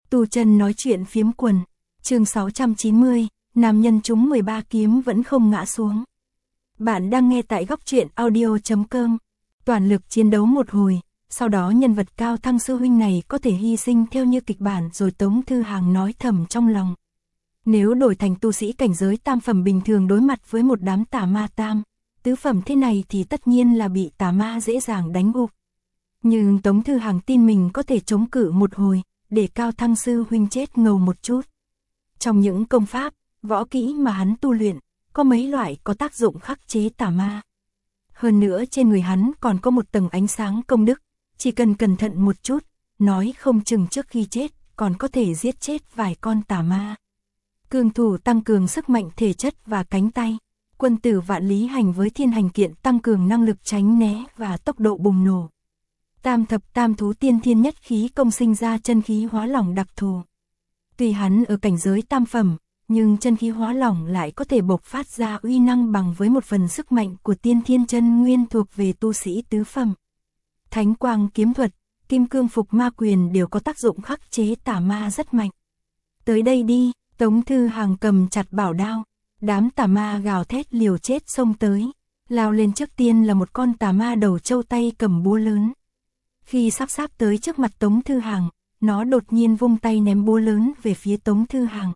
Tu chân nói chuyện phiếm quần, chương 690, nam nhân trúng 13 kiếm vẫn không ngã xuống. Bạn đang nghe tại góc truyện audio.com. Toàn lực chiến đấu một hồi, sau đó nhân vật cao thăng sư huynh này có thể hy sinh theo như kịch bản rồi Tống Thư Hàng nói thầm trong lòng. Nếu đổi thành tu sĩ cảnh giới tam phẩm bình thường đối mặt với một đám tà ma tam, tứ phẩm thế này thì tất nhiên là bị tà ma dễ dàng đánh gục. Nhưng Tống Thư Hàng tin mình có thể chống cự một hồi, để cao thăng sư huynh chết ngầu một chút. Trong những công pháp, võ kỹ mà hắn tu luyện, có mấy loại có tác dụng khắc chế tà ma. Hơn nữa trên người hắn còn có một tầng ánh sáng công đức, chỉ cần cẩn thận một chút, nói không chừng trước khi chết, còn có thể giết chết vài con tà ma. Cường thủ tăng cường sức mạnh thể chất và cánh tay, quân tử vạn lý hành với thiên hành kiện tăng cường năng lực tránh né và tốc độ bùng nổ. Tam thập tam thú tiên thiên nhất khí công sinh ra chân khí hóa lỏng đặc thù. Tuy hắn ở cảnh giới tam phẩm, nhưng chân khí hóa lỏng lại có thể bộc phát ra uy năng bằng với một phần sức mạnh của tiên thiên chân nguyên thuộc về tu sĩ tứ phẩm. Thánh quang kiếm thuật, kim cương phục ma quyền đều có tác dụng khắc chế tà ma rất mạnh. Tới đây đi, Tống Thư Hàng cầm chặt bảo đao, đám tà ma gào thét liều chết xông tới, lao lên trước tiên là một con tà ma đầu trâu tay cầm búa lớn. Khi sắp tới trước mặt Tống Thư Hàng, nó đột nhiên vung tay ném búa lớn về phía Tống Thư Hàng.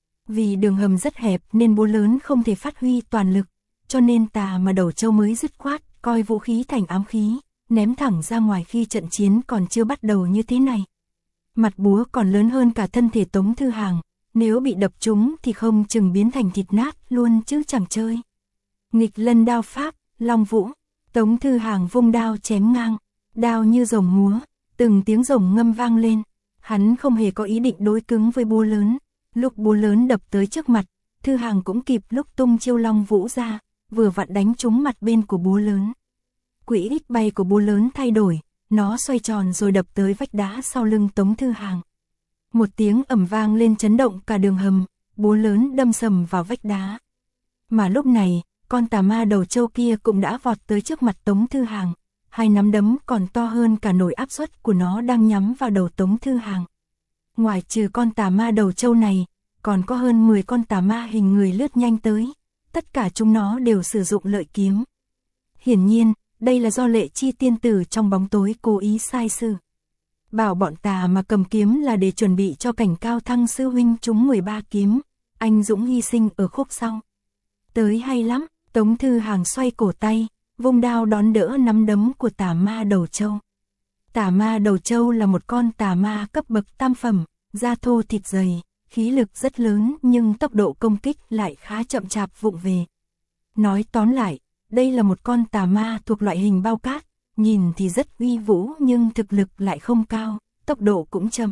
Vì đường hầm rất hẹp nên búa lớn không thể phát huy toàn lực, cho nên tà mà đầu trâu mới dứt khoát, coi vũ khí thành ám khí, ném thẳng ra ngoài khi trận chiến còn chưa bắt đầu như thế này. Mặt búa còn lớn hơn cả thân thể Tống Thư Hàng, nếu bị đập trúng thì không chừng biến thành thịt nát luôn chứ chẳng chơi. Nghịch lân đao pháp, long vũ, Tống Thư Hàng vung đao chém ngang. Đao như rồng múa, từng tiếng rồng ngâm vang lên, hắn không hề có ý định đối cứng với búa lớn. Lúc búa lớn đập tới trước mặt, Thư Hàng cũng kịp lúc tung chiêu long vũ ra, vừa vặn đánh trúng mặt bên của búa lớn. Quỹ tích bay của búa lớn thay đổi, nó xoay tròn rồi đập tới vách đá sau lưng Tống Thư Hàng. Một tiếng ầm vang lên chấn động cả đường hầm, búa lớn đâm sầm vào vách đá. Mà lúc này, con tà ma đầu trâu kia cũng đã vọt tới trước mặt Tống Thư Hàng. Hai nắm đấm còn to hơn cả nồi áp suất của nó đang nhắm vào đầu Tống Thư Hàng. Ngoài trừ con tà ma đầu trâu này, còn có hơn 10 con tà ma hình người lướt nhanh tới, tất cả chúng nó đều sử dụng lợi kiếm. Hiển nhiên, đây là do Lệ Chi tiên tử trong bóng tối cố ý sai sử. Bảo bọn tà mà cầm kiếm là để chuẩn bị cho cảnh cao thăng sư huynh trúng 13 kiếm, anh dũng hy sinh ở khúc sau. Tới hay lắm, Tống Thư Hàng xoay cổ tay, vung đao đón đỡ nắm đấm của tà ma đầu trâu. Tà ma đầu trâu là một con tà ma cấp bậc tam phẩm, da thô thịt dày, khí lực rất lớn nhưng tốc độ công kích lại khá chậm chạp vụng về. Nói tóm lại, đây là một con tà ma thuộc loại hình bao cát, nhìn thì rất uy vũ nhưng thực lực lại không cao, tốc độ cũng chậm.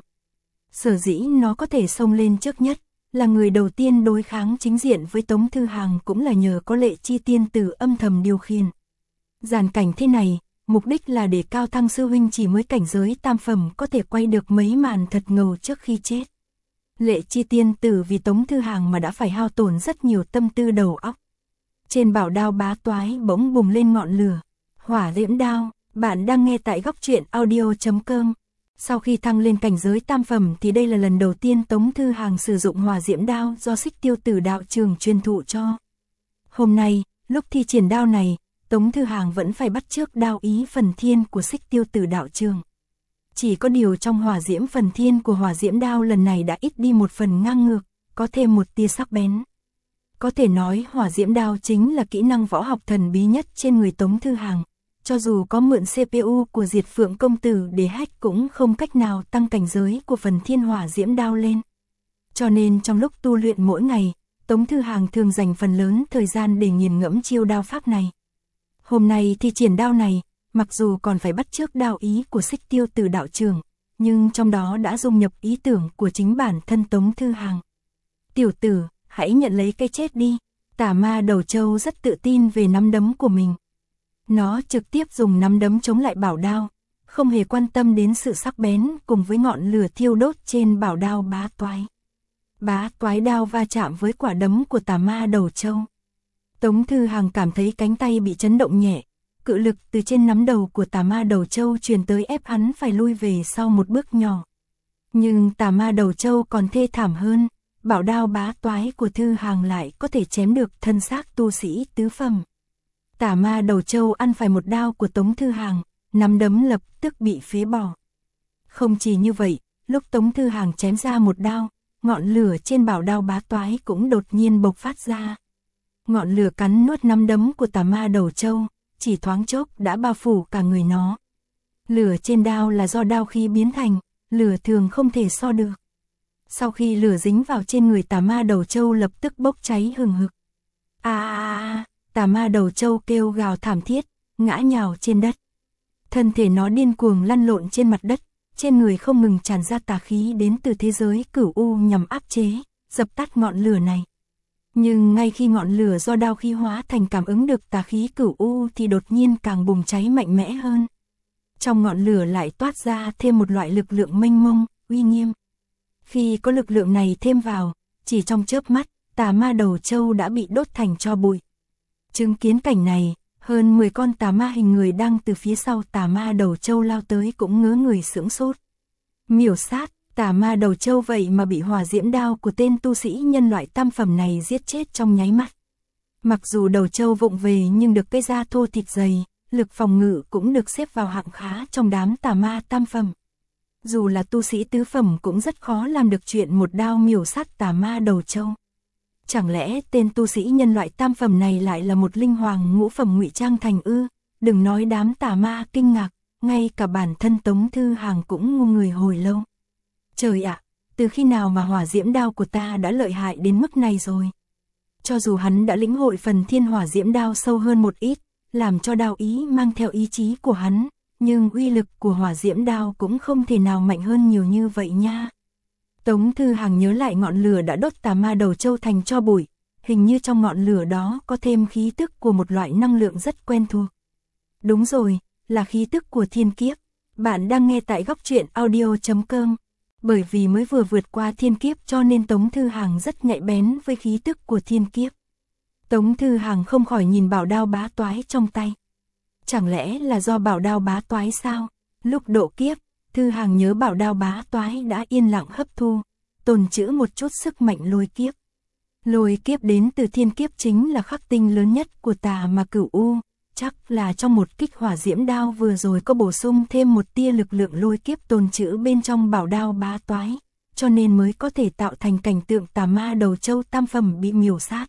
Sở dĩ nó có thể xông lên trước nhất, là người đầu tiên đối kháng chính diện với Tống Thư Hàng cũng là nhờ có Lệ Chi tiên tử âm thầm điều khiển. Giàn cảnh thế này, mục đích là để cao thăng sư huynh chỉ mới cảnh giới tam phẩm có thể quay được mấy màn thật ngầu trước khi chết. Lệ Chi tiên tử vì Tống Thư Hàng mà đã phải hao tổn rất nhiều tâm tư đầu óc. Trên bảo đao bá toái bỗng bùng lên ngọn lửa. Hỏa diễm đao, bạn đang nghe tại góc truyện audio.com. Sau khi thăng lên cảnh giới tam phẩm thì đây là lần đầu tiên Tống Thư Hàng sử dụng hỏa diễm đao do Xích Tiêu Tử đạo trường truyền thụ cho. Hôm nay, lúc thi triển đao này, Tống Thư Hàng vẫn phải bắt chước đao ý phần thiên của Xích Tiêu Tử đạo trường. Chỉ có điều trong hỏa diễm phần thiên của hỏa diễm đao lần này đã ít đi một phần ngang ngược, có thêm một tia sắc bén. Có thể nói hỏa diễm đao chính là kỹ năng võ học thần bí nhất trên người Tống Thư Hàng. Cho dù có mượn CPU của Diệt Phượng công tử để hack cũng không cách nào tăng cảnh giới của phần thiên hỏa diễm đao lên. Cho nên trong lúc tu luyện mỗi ngày, Tống Thư Hàng thường dành phần lớn thời gian để nghiền ngẫm chiêu đao pháp này. Hôm nay thi triển đao này, mặc dù còn phải bắt chước đao ý của Xích Tiêu Tử đạo trường, nhưng trong đó đã dung nhập ý tưởng của chính bản thân Tống Thư Hàng. Tiểu tử, hãy nhận lấy cái chết đi. Tà ma đầu trâu rất tự tin về nắm đấm của mình. Nó trực tiếp dùng nắm đấm chống lại bảo đao, không hề quan tâm đến sự sắc bén cùng với ngọn lửa thiêu đốt trên bảo đao bá toái. Bá toái đao va chạm với quả đấm của tà ma đầu trâu. Tống Thư Hàng cảm thấy cánh tay bị chấn động nhẹ, cự lực từ trên nắm đầu của tà ma đầu trâu truyền tới ép hắn phải lui về sau một bước nhỏ. Nhưng tà ma đầu trâu còn thê thảm hơn, bảo đao bá toái của Thư Hàng lại có thể chém được thân xác tu sĩ tứ phẩm. Tà ma đầu trâu ăn phải một đao của Tống Thư Hàng, nắm đấm lập tức bị phế bỏ. Không chỉ như vậy, lúc Tống Thư Hàng chém ra một đao, ngọn lửa trên bảo đao bá toái cũng đột nhiên bộc phát ra. Ngọn lửa cắn nuốt nắm đấm của tà ma đầu trâu, chỉ thoáng chốc đã bao phủ cả người nó. Lửa trên đao là do đao khí biến thành, lửa thường không thể so được. Sau khi lửa dính vào trên người tà ma đầu trâu lập tức bốc cháy hừng hực. Tà ma đầu trâu kêu gào thảm thiết, ngã nhào trên đất. Thân thể nó điên cuồng lăn lộn trên mặt đất, trên người không ngừng tràn ra tà khí đến từ thế giới cửu u nhằm áp chế, dập tắt ngọn lửa này. Nhưng ngay khi ngọn lửa do đao khí hóa thành cảm ứng được tà khí cửu u thì đột nhiên càng bùng cháy mạnh mẽ hơn. Trong ngọn lửa lại toát ra thêm một loại lực lượng mênh mông, uy nghiêm. Khi có lực lượng này thêm vào, chỉ trong chớp mắt, tà ma đầu trâu đã bị đốt thành tro bụi. Chứng kiến cảnh này, hơn 10 con tà ma hình người đang từ phía sau tà ma đầu trâu lao tới cũng ngớ người sững sốt. Miểu sát, tà ma đầu trâu vậy mà bị hỏa diễm đao của tên tu sĩ nhân loại tam phẩm này giết chết trong nháy mắt. Mặc dù đầu trâu vụng về nhưng được cái da thô thịt dày, lực phòng ngự cũng được xếp vào hạng khá trong đám tà ma tam phẩm. Dù là tu sĩ tứ phẩm cũng rất khó làm được chuyện một đao miểu sát tà ma đầu trâu. Chẳng lẽ tên tu sĩ nhân loại tam phẩm này lại là một linh hoàng ngũ phẩm ngụy trang thành ư? Đừng nói đám tà ma kinh ngạc, ngay cả bản thân Tống Thư Hàng cũng ngu người hồi lâu. Trời ạ, từ khi nào mà hỏa diễm đao của ta đã lợi hại đến mức này rồi? Cho dù hắn đã lĩnh hội phần thiên hỏa diễm đao sâu hơn một ít, làm cho đao ý mang theo ý chí của hắn, nhưng uy lực của hỏa diễm đao cũng không thể nào mạnh hơn nhiều như vậy nha. Tống Thư Hàng nhớ lại ngọn lửa đã đốt tà ma đầu trâu thành tro bụi, hình như trong ngọn lửa đó có thêm khí tức của một loại năng lượng rất quen thuộc. Đúng rồi, là khí tức của thiên kiếp. Bạn đang nghe tại Góc Truyện Audio.com. Bởi vì mới vừa vượt qua thiên kiếp cho nên Tống Thư Hàng rất nhạy bén với khí tức của thiên kiếp. Tống Thư Hàng không khỏi nhìn bảo đao bá toái trong tay. Chẳng lẽ là do bảo đao bá toái sao? Lúc độ kiếp, Thư Hàng nhớ bảo đao bá toái đã yên lặng hấp thu, tồn trữ một chút sức mạnh lôi kiếp. Lôi kiếp đến từ thiên kiếp chính là khắc tinh lớn nhất của tà ma cửu u, chắc là trong một kích hỏa diễm đao vừa rồi có bổ sung thêm một tia lực lượng lôi kiếp tồn trữ bên trong bảo đao bá toái, cho nên mới có thể tạo thành cảnh tượng tà ma đầu trâu tam phẩm bị miểu sát.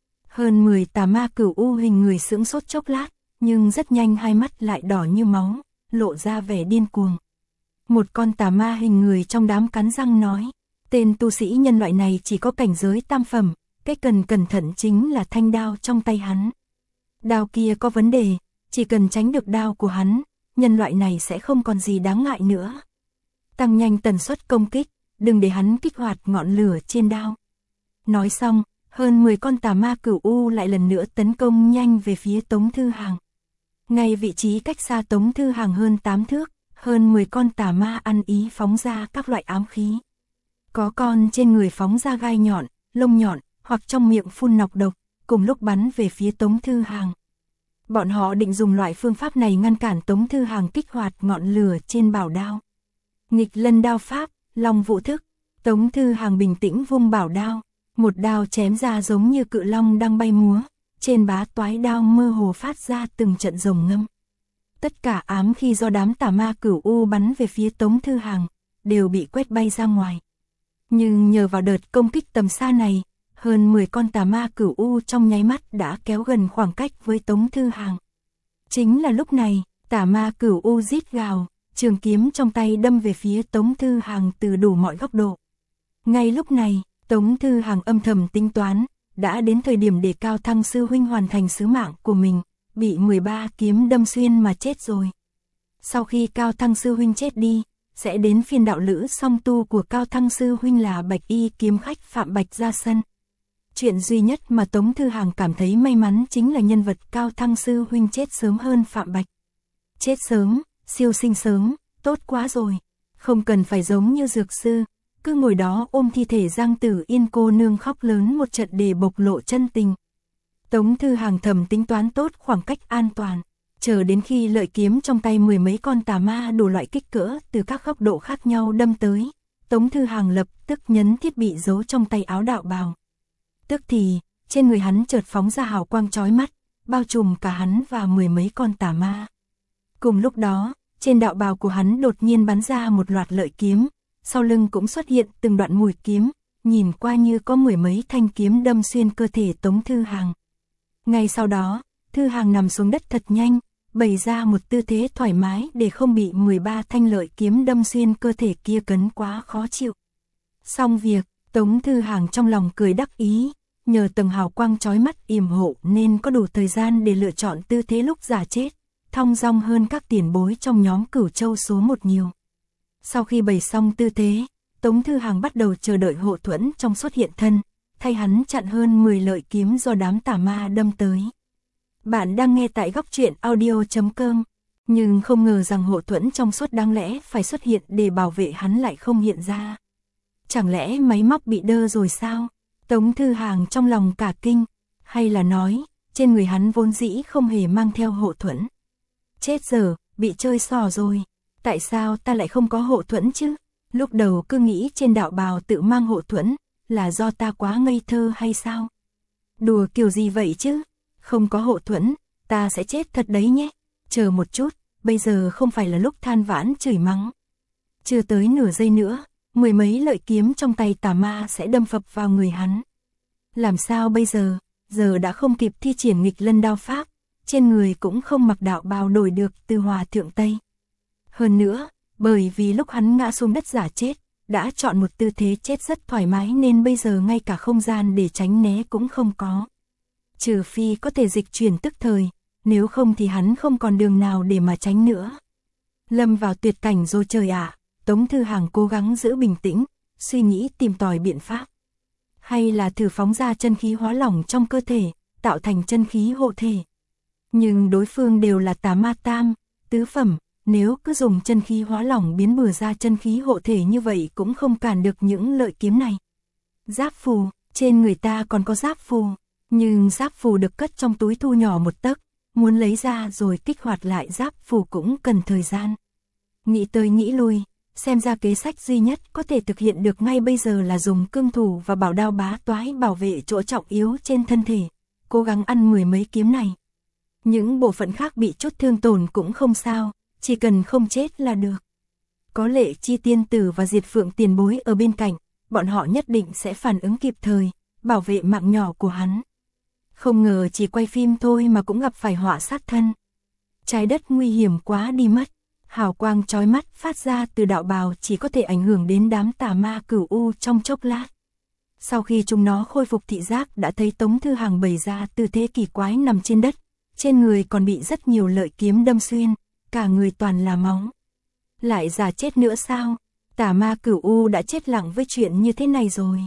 Hơn 10 tà ma cửu u hình người sững sốt chốc lát, nhưng rất nhanh hai mắt lại đỏ như máu, lộ ra vẻ điên cuồng. Một con tà ma hình người trong đám cắn răng nói, tên tu sĩ nhân loại này chỉ có cảnh giới tam phẩm, cái cần cẩn thận chính là thanh đao trong tay hắn. Đao kia có vấn đề, chỉ cần tránh được đao của hắn, nhân loại này sẽ không còn gì đáng ngại nữa. Tăng nhanh tần suất công kích, đừng để hắn kích hoạt ngọn lửa trên đao. Nói xong, hơn 10 con tà ma cửu u lại lần nữa tấn công nhanh về phía Tống Thư Hàng. Ngay vị trí cách xa Tống Thư Hàng hơn 8 thước, hơn 10 con tà ma ăn ý phóng ra các loại ám khí. Có con trên người phóng ra gai nhọn, lông nhọn, hoặc trong miệng phun nọc độc, cùng lúc bắn về phía Tống Thư Hàng. Bọn họ định dùng loại phương pháp này ngăn cản Tống Thư Hàng kích hoạt ngọn lửa trên bảo đao. Nghịch lân đao pháp, long vũ thức, Tống Thư Hàng bình tĩnh vung bảo đao, một đao chém ra giống như cự long đang bay múa, trên bá toái đao mơ hồ phát ra từng trận rồng ngâm. Tất cả ám khí do đám tà ma cửu u bắn về phía Tống Thư Hàng, đều bị quét bay ra ngoài. Nhưng nhờ vào đợt công kích tầm xa này, hơn 10 con tà ma cửu u trong nháy mắt đã kéo gần khoảng cách với Tống Thư Hàng. Chính là lúc này, tà ma cửu u rít gào, trường kiếm trong tay đâm về phía Tống Thư Hàng từ đủ mọi góc độ. Ngay lúc này, Tống Thư Hàng âm thầm tính toán, đã đến thời điểm để Cao Thăng Sư Huynh hoàn thành sứ mạng của mình, bị 13 kiếm đâm xuyên mà chết rồi. Sau khi Cao Thăng Sư Huynh chết đi, sẽ đến phiên đạo lữ song tu của Cao Thăng Sư Huynh là Bạch Y kiếm khách Phạm Bạch ra sân. Chuyện duy nhất mà Tống Thư Hàng cảm thấy may mắn chính là nhân vật Cao Thăng Sư Huynh chết sớm hơn Phạm Bạch. Chết sớm, siêu sinh sớm, tốt quá rồi. Không cần phải giống như dược sư, cứ ngồi đó ôm thi thể Giang Tử Yên cô nương khóc lớn một trận để bộc lộ chân tình. Tống Thư Hàng thầm tính toán tốt khoảng cách an toàn, chờ đến khi lợi kiếm trong tay 10 mấy con tà ma đủ loại kích cỡ từ các góc độ khác nhau đâm tới, Tống Thư Hàng lập tức nhấn thiết bị giấu trong tay áo đạo bào. Tức thì, trên người hắn chợt phóng ra hào quang chói mắt, bao trùm cả hắn và mười mấy con tà ma. Cùng lúc đó, trên đạo bào của hắn đột nhiên bắn ra một loạt lợi kiếm, sau lưng cũng xuất hiện từng đoạn mùi kiếm, nhìn qua như có mười mấy thanh kiếm đâm xuyên cơ thể Tống Thư Hàng. Ngay sau đó, Thư Hàng nằm xuống đất thật nhanh, bày ra một tư thế thoải mái để không bị 13 thanh lợi kiếm đâm xuyên cơ thể kia cấn quá khó chịu. Xong việc, Tống Thư Hàng trong lòng cười đắc ý, nhờ tầng hào quang chói mắt yểm hộ nên có đủ thời gian để lựa chọn tư thế lúc giả chết, thong dong hơn các tiền bối trong nhóm Cửu Châu số 1 nhiều. Sau khi bày xong tư thế, Tống Thư Hàng bắt đầu chờ đợi Hộ Thuẫn trong xuất hiện thân, thay hắn chặn hơn 10 lợi kiếm do đám tà ma đâm tới. Bạn đang nghe tại góc truyện audio.com, nhưng không ngờ rằng Hộ Thuẫn trong suốt đáng lẽ phải xuất hiện để bảo vệ hắn lại không hiện ra. Chẳng lẽ máy móc bị đơ rồi sao? Tống Thư Hàng trong lòng cả kinh, hay là nói, trên người hắn vốn dĩ không hề mang theo Hộ Thuẫn. Chết giờ, bị chơi xỏ rồi, tại sao ta lại không có Hộ Thuẫn chứ? Lúc đầu cứ nghĩ trên đạo bào tự mang Hộ Thuẫn, là do ta quá ngây thơ hay sao? Đùa kiểu gì vậy chứ? Không có Hộ Thuẫn, ta sẽ chết thật đấy nhé. Chờ một chút, bây giờ không phải là lúc than vãn chửi mắng. Chưa tới nửa giây nữa, mười mấy lợi kiếm trong tay tà ma sẽ đâm phập vào người hắn. Làm sao bây giờ? Giờ đã không kịp thi triển nghịch lân đao pháp, trên người cũng không mặc đạo bào đổi được từ Hòa Thượng Tây. Hơn nữa, bởi vì lúc hắn ngã xuống đất giả chết, đã chọn một tư thế chết rất thoải mái nên bây giờ ngay cả không gian để tránh né cũng không có. Trừ phi có thể dịch chuyển tức thời, nếu không thì hắn không còn đường nào để mà tránh nữa. Lâm vào tuyệt cảnh rồi trời ạ. Tống Thư Hàng cố gắng giữ bình tĩnh, suy nghĩ tìm tòi biện pháp. Hay là thử phóng ra chân khí hóa lỏng trong cơ thể, tạo thành chân khí hộ thể. Nhưng đối phương đều là tà ma tam, tứ phẩm, nếu cứ dùng chân khí hóa lỏng biến bừa ra chân khí hộ thể như vậy cũng không cản được những lợi kiếm này. Giáp phù, trên người ta còn có giáp phù, nhưng giáp phù được cất trong túi thu nhỏ một tấc, muốn lấy ra rồi kích hoạt lại giáp phù cũng cần thời gian. Nghĩ tới nghĩ lui, xem ra kế sách duy nhất có thể thực hiện được ngay bây giờ là dùng cương thủ và bảo đao bá toái bảo vệ chỗ trọng yếu trên thân thể, cố gắng ăn mười mấy kiếm này. Những bộ phận khác bị chút thương tổn cũng không sao, chỉ cần không chết là được. Có Lệ Chi tiên tử và Diệt Phượng tiền bối ở bên cạnh, bọn họ nhất định sẽ phản ứng kịp thời, bảo vệ mạng nhỏ của hắn. Không ngờ chỉ quay phim thôi mà cũng gặp phải họa sát thân. Trái đất nguy hiểm quá đi mất. Hào quang chói mắt phát ra từ đạo bào chỉ có thể ảnh hưởng đến đám tà ma Cửu U trong chốc lát. Sau khi chúng nó khôi phục thị giác đã thấy Tống Thư Hàng bày ra tư thế kỳ quái nằm trên đất, trên người còn bị rất nhiều lợi kiếm đâm xuyên, cả người toàn là máu. Lại giả chết nữa sao? Tà ma Cửu U đã chết lặng với chuyện như thế này rồi.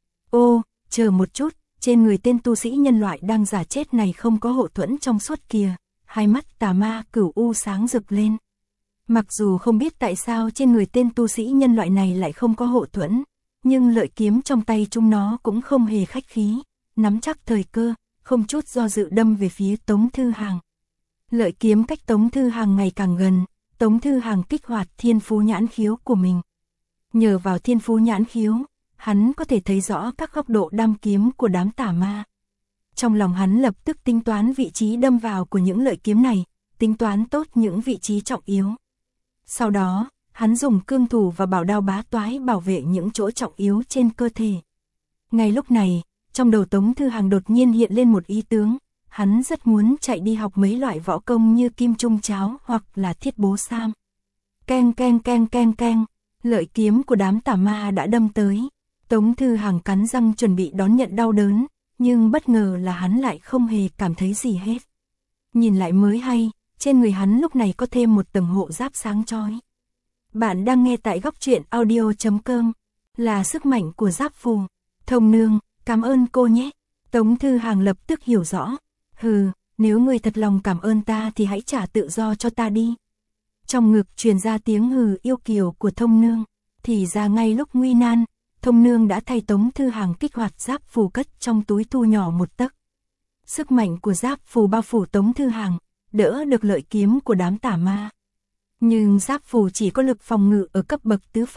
Ô, chờ một chút, trên người tên tu sĩ nhân loại đang giả chết này không có Hộ Thuẫn trong suốt kìa. Hai mắt tà ma Cửu U sáng rực lên. Mặc dù không biết tại sao trên người tên tu sĩ nhân loại này lại không có Hộ Thuẫn, nhưng lợi kiếm trong tay chúng nó cũng không hề khách khí, nắm chắc thời cơ, không chút do dự đâm về phía Tống Thư Hàng. Lợi kiếm cách Tống Thư Hàng ngày càng gần, Tống Thư Hàng kích hoạt Thiên Phú Nhãn Khiếu của mình. Nhờ vào Thiên Phú Nhãn Khiếu, hắn có thể thấy rõ các góc độ đâm kiếm của đám tà ma. Trong lòng hắn lập tức tính toán vị trí đâm vào của những lợi kiếm này, tính toán tốt những vị trí trọng yếu. Sau đó, hắn dùng cương thủ và bảo đao bá toái bảo vệ những chỗ trọng yếu trên cơ thể. Ngay lúc này, trong đầu Tống Thư Hàng đột nhiên hiện lên một ý tướng, hắn rất muốn chạy đi học mấy loại võ công như kim trung cháo hoặc là thiết bố sam. Keng keng keng keng keng, lợi kiếm của đám tà ma đã đâm tới. Tống Thư Hàng cắn răng chuẩn bị đón nhận đau đớn, nhưng bất ngờ là hắn lại không hề cảm thấy gì hết. Nhìn lại mới hay, trên người hắn lúc này có thêm một tầng hộ giáp sáng chói. Bạn đang nghe tại góc truyện audio.com, là sức mạnh của giáp phù. Thông nương, cảm ơn cô nhé. Tống Thư Hàng lập tức hiểu rõ. Hừ, nếu ngươi thật lòng cảm ơn ta thì hãy trả tự do cho ta đi. Trong ngực truyền ra tiếng hừ yêu kiều của Thông nương. Thì ra ngay lúc nguy nan, Thông nương đã thay Tống Thư Hàng kích hoạt giáp phù cất trong túi thu nhỏ một tấc. Sức mạnh của giáp phù bao phủ Tống Thư Hàng, đỡ được lợi kiếm của đám tà ma. Nhưng giáp phù chỉ có lực phòng ngự ở cấp bậc tứ phẩm,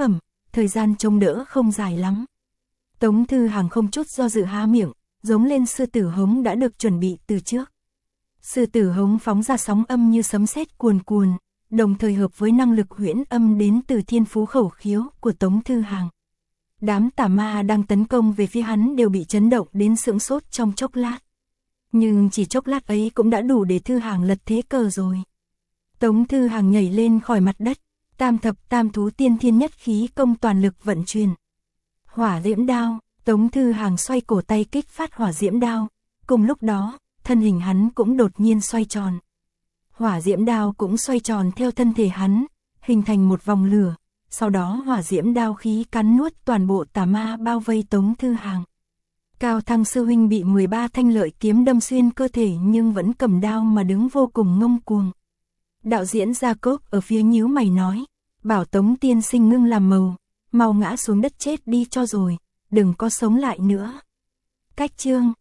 thời gian trông đỡ không dài lắm. Tống Thư Hàng không chút do dự há miệng, giống lên sư tử hống đã được chuẩn bị từ trước. Sư tử hống phóng ra sóng âm như sấm sét cuồn cuồn, đồng thời hợp với năng lực huyễn âm đến từ thiên phú khẩu khiếu của Tống Thư Hàng. Đám tà ma đang tấn công về phía hắn đều bị chấn động đến sững sốt trong chốc lát. Nhưng chỉ chốc lát ấy cũng đã đủ để Thư Hàng lật thế cờ rồi. Tống Thư Hàng nhảy lên khỏi mặt đất, tam thập tam thú tiên thiên nhất khí công toàn lực vận chuyển. Hỏa diễm đao, Tống Thư Hàng xoay cổ tay kích phát hỏa diễm đao, cùng lúc đó, thân hình hắn cũng đột nhiên xoay tròn. Hỏa diễm đao cũng xoay tròn theo thân thể hắn, hình thành một vòng lửa, sau đó hỏa diễm đao khí cắn nuốt toàn bộ tà ma bao vây Tống Thư Hàng. Cao Thăng sư huynh bị 13 thanh lợi kiếm đâm xuyên cơ thể nhưng vẫn cầm đao mà đứng vô cùng ngông cuồng. Đạo diễn Jacob ở phía nhíu mày nói, bảo Tống tiên sinh ngưng làm màu, mau ngã xuống đất chết đi cho rồi, đừng có sống lại nữa. Cách chương